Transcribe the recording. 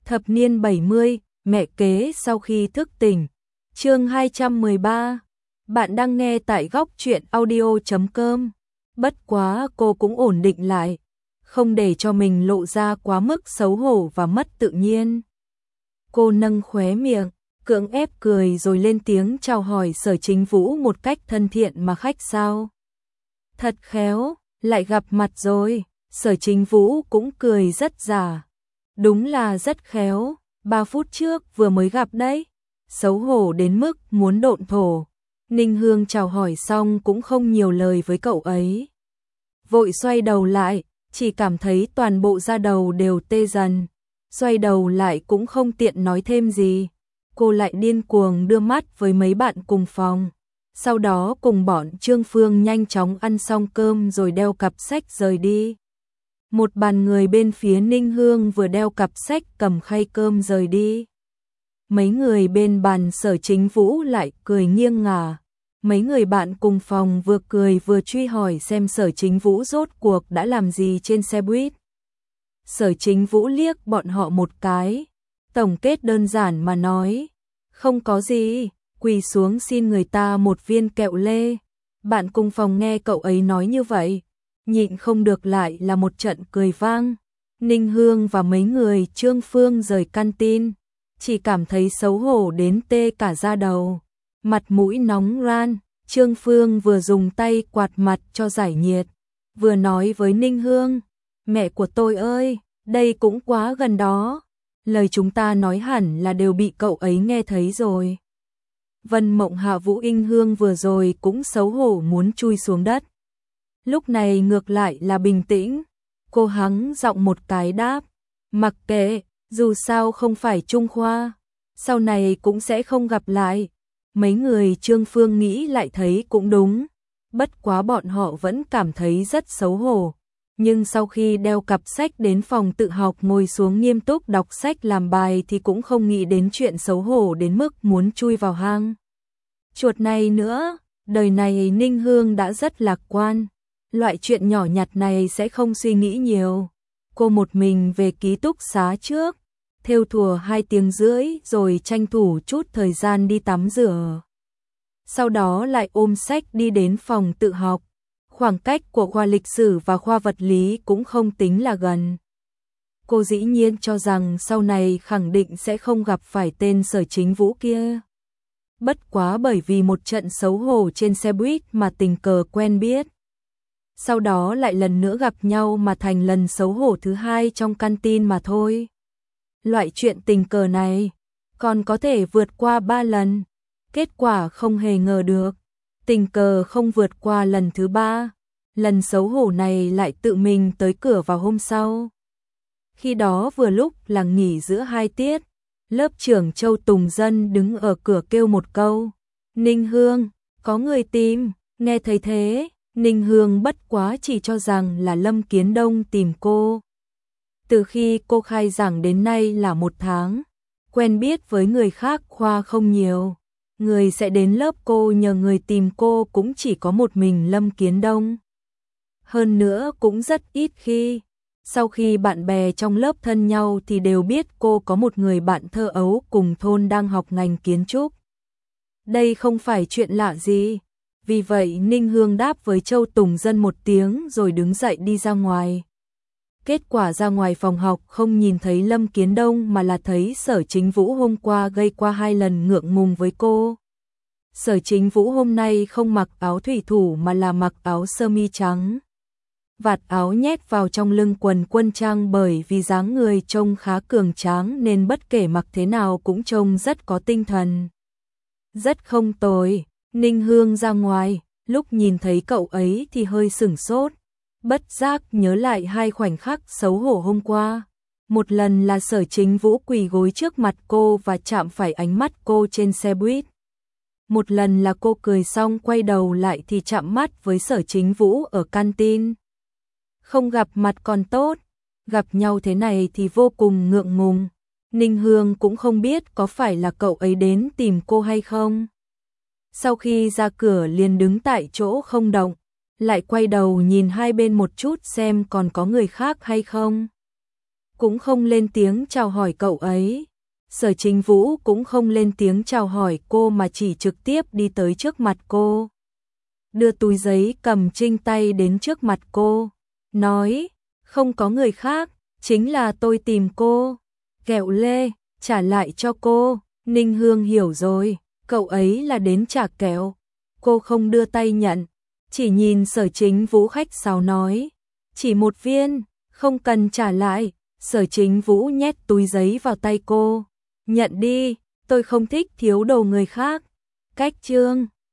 Thập niên 70, mẹ kế sau khi thức tỉnh. Chương 213. Bạn đang nghe tại góc truyện audio.com. Bất quá cô cũng ổn định lại, không để cho mình lộ ra quá mức xấu hổ và mất tự nhiên. Cô nâng khóe miệng, cưỡng ép cười rồi lên tiếng chào hỏi Sở Chính Vũ một cách thân thiện mà khách sáo. Thật khéo, lại gặp mặt rồi. Sở Chính Vũ cũng cười rất giả. Đúng là rất khéo, 3 phút trước vừa mới gặp đấy. Xấu hổ đến mức muốn độn thổ. Ninh Hương chào hỏi xong cũng không nhiều lời với cậu ấy. Vội xoay đầu lại, chỉ cảm thấy toàn bộ da đầu đều tê dần. Xoay đầu lại cũng không tiện nói thêm gì. Cô lại điên cuồng đưa mắt với mấy bạn cùng phòng. Sau đó cùng bọn Trương Phương nhanh chóng ăn xong cơm rồi đeo cặp sách rời đi. Một bàn người bên phía Ninh Hương vừa đeo cặp sách cầm khay cơm rời đi. Mấy người bên bàn Sở Chính Vũ lại cười nghiêng ngả. Mấy người bạn cùng phòng vừa cười vừa truy hỏi xem Sở Chính Vũ rốt cuộc đã làm gì trên xe buýt. Sở Chính Vũ liếc bọn họ một cái, tổng kết đơn giản mà nói, không có gì, quỳ xuống xin người ta một viên kẹo lê. Bạn cùng phòng nghe cậu ấy nói như vậy, nhịn không được lại là một trận cười vang. Ninh Hương và mấy người Trương Phương rời canteen, chỉ cảm thấy xấu hổ đến tê cả da đầu, mặt mũi nóng ran. Trương Phương vừa dùng tay quạt mặt cho giải nhiệt, vừa nói với Ninh Hương, mẹ của tôi ơi, đây cũng quá gần đó, lời chúng ta nói hẳn là đều bị cậu ấy nghe thấy rồi. Vân Mộng Hạ Vũ Inh Hương vừa rồi cũng xấu hổ muốn chui xuống đất. Lúc này ngược lại là bình tĩnh, cô hắng giọng một cái đáp, mặc kệ, dù sao không phải Trung Khoa, sau này cũng sẽ không gặp lại. Mấy người Trương Phương nghĩ lại thấy cũng đúng, bất quá bọn họ vẫn cảm thấy rất xấu hổ. Nhưng sau khi đeo cặp sách đến phòng tự học ngồi xuống nghiêm túc đọc sách làm bài thì cũng không nghĩ đến chuyện xấu hổ đến mức muốn chui vào hang chuột này nữa. Đời này Ninh Hương đã rất lạc quan, loại chuyện nhỏ nhặt này sẽ không suy nghĩ nhiều. Cô một mình về ký túc xá trước, thêu thùa 2 tiếng rưỡi rồi tranh thủ chút thời gian đi tắm rửa. Sau đó lại ôm sách đi đến phòng tự học. Khoảng cách của khoa lịch sử và khoa vật lý cũng không tính là gần. Cô dĩ nhiên cho rằng sau này khẳng định sẽ không gặp phải tên Sở Chính Vũ kia. Bất quá bởi vì một trận xấu hổ trên xe buýt mà tình cờ quen biết. Sau đó lại lần nữa gặp nhau mà thành lần xấu hổ thứ 2 trong canteen mà thôi. Loại chuyện tình cờ này còn có thể vượt qua 3 lần. Kết quả không hề ngờ được, tình cờ không vượt qua lần thứ 3. Lần xấu hổ này lại tự mình tới cửa vào hôm sau. Khi đó vừa lúc là nghỉ giữa 2 tiết, lớp trưởng Châu Tùng Dân đứng ở cửa kêu một câu, Ninh Hương, có người tìm. Nghe thấy thế, Ninh Hương bất quá chỉ cho rằng là Lâm Kiến Đông tìm cô. Từ khi cô khai giảng đến nay là 1 tháng, quen biết với người khác khoa không nhiều. Người sẽ đến lớp cô nhờ người tìm cô cũng chỉ có một mình Lâm Kiến Đông. Hơn nữa cũng rất ít khi. Sau khi bạn bè trong lớp thân nhau thì đều biết cô có một người bạn thơ ấu cùng thôn đang học ngành kiến trúc. Đây không phải chuyện lạ gì. Vì vậy Ninh Hương đáp với Châu Tùng Dân một tiếng rồi đứng dậy đi ra ngoài. Kết quả ra ngoài phòng học không nhìn thấy Lâm Kiến Đông mà là thấy Sở Chính Vũ hôm qua gây qua 2 lần ngượng ngùng với cô. Sở Chính Vũ hôm nay không mặc áo thủy thủ mà là mặc áo sơ mi trắng. Vạt áo nhét vào trong lưng quần quân trang bởi vì dáng người trông khá cường tráng nên bất kể mặc thế nào cũng trông rất có tinh thần. Rất không tồi. Ninh Hương ra ngoài, lúc nhìn thấy cậu ấy thì hơi sửng sốt. Bất giác nhớ lại 2 khoảnh khắc xấu hổ hôm qua. Một lần là Sở Chính Vũ quỳ gối trước mặt cô và chạm phải ánh mắt cô trên xe buýt. Một lần là cô cười xong quay đầu lại thì chạm mắt với Sở Chính Vũ ở canteen. Không gặp mặt còn tốt, gặp nhau thế này thì vô cùng ngượng ngùng. Ninh Hương cũng không biết có phải là cậu ấy đến tìm cô hay không. Sau khi ra cửa liền đứng tại chỗ không động, lại quay đầu nhìn hai bên một chút xem còn có người khác hay không. cũng không lên tiếng chào hỏi cậu ấy. Sở Chính Vũ cũng không lên tiếng chào hỏi cô mà chỉ trực tiếp đi tới trước mặt cô. Đưa túi giấy cầm trên tay đến trước mặt cô, nói, không có người khác, chính là tôi tìm cô. Kẹo lê, trả lại cho cô. Ninh Hương hiểu rồi, cậu ấy là đến trả kẹo. Cô không đưa tay nhận, chỉ nhìn Sở Chính Vũ khách sáo nói, chỉ một viên, không cần trả lại. Sở Chính Vũ nhét túi giấy vào tay cô, nhận đi, tôi không thích thiếu đồ người khác. Cách chương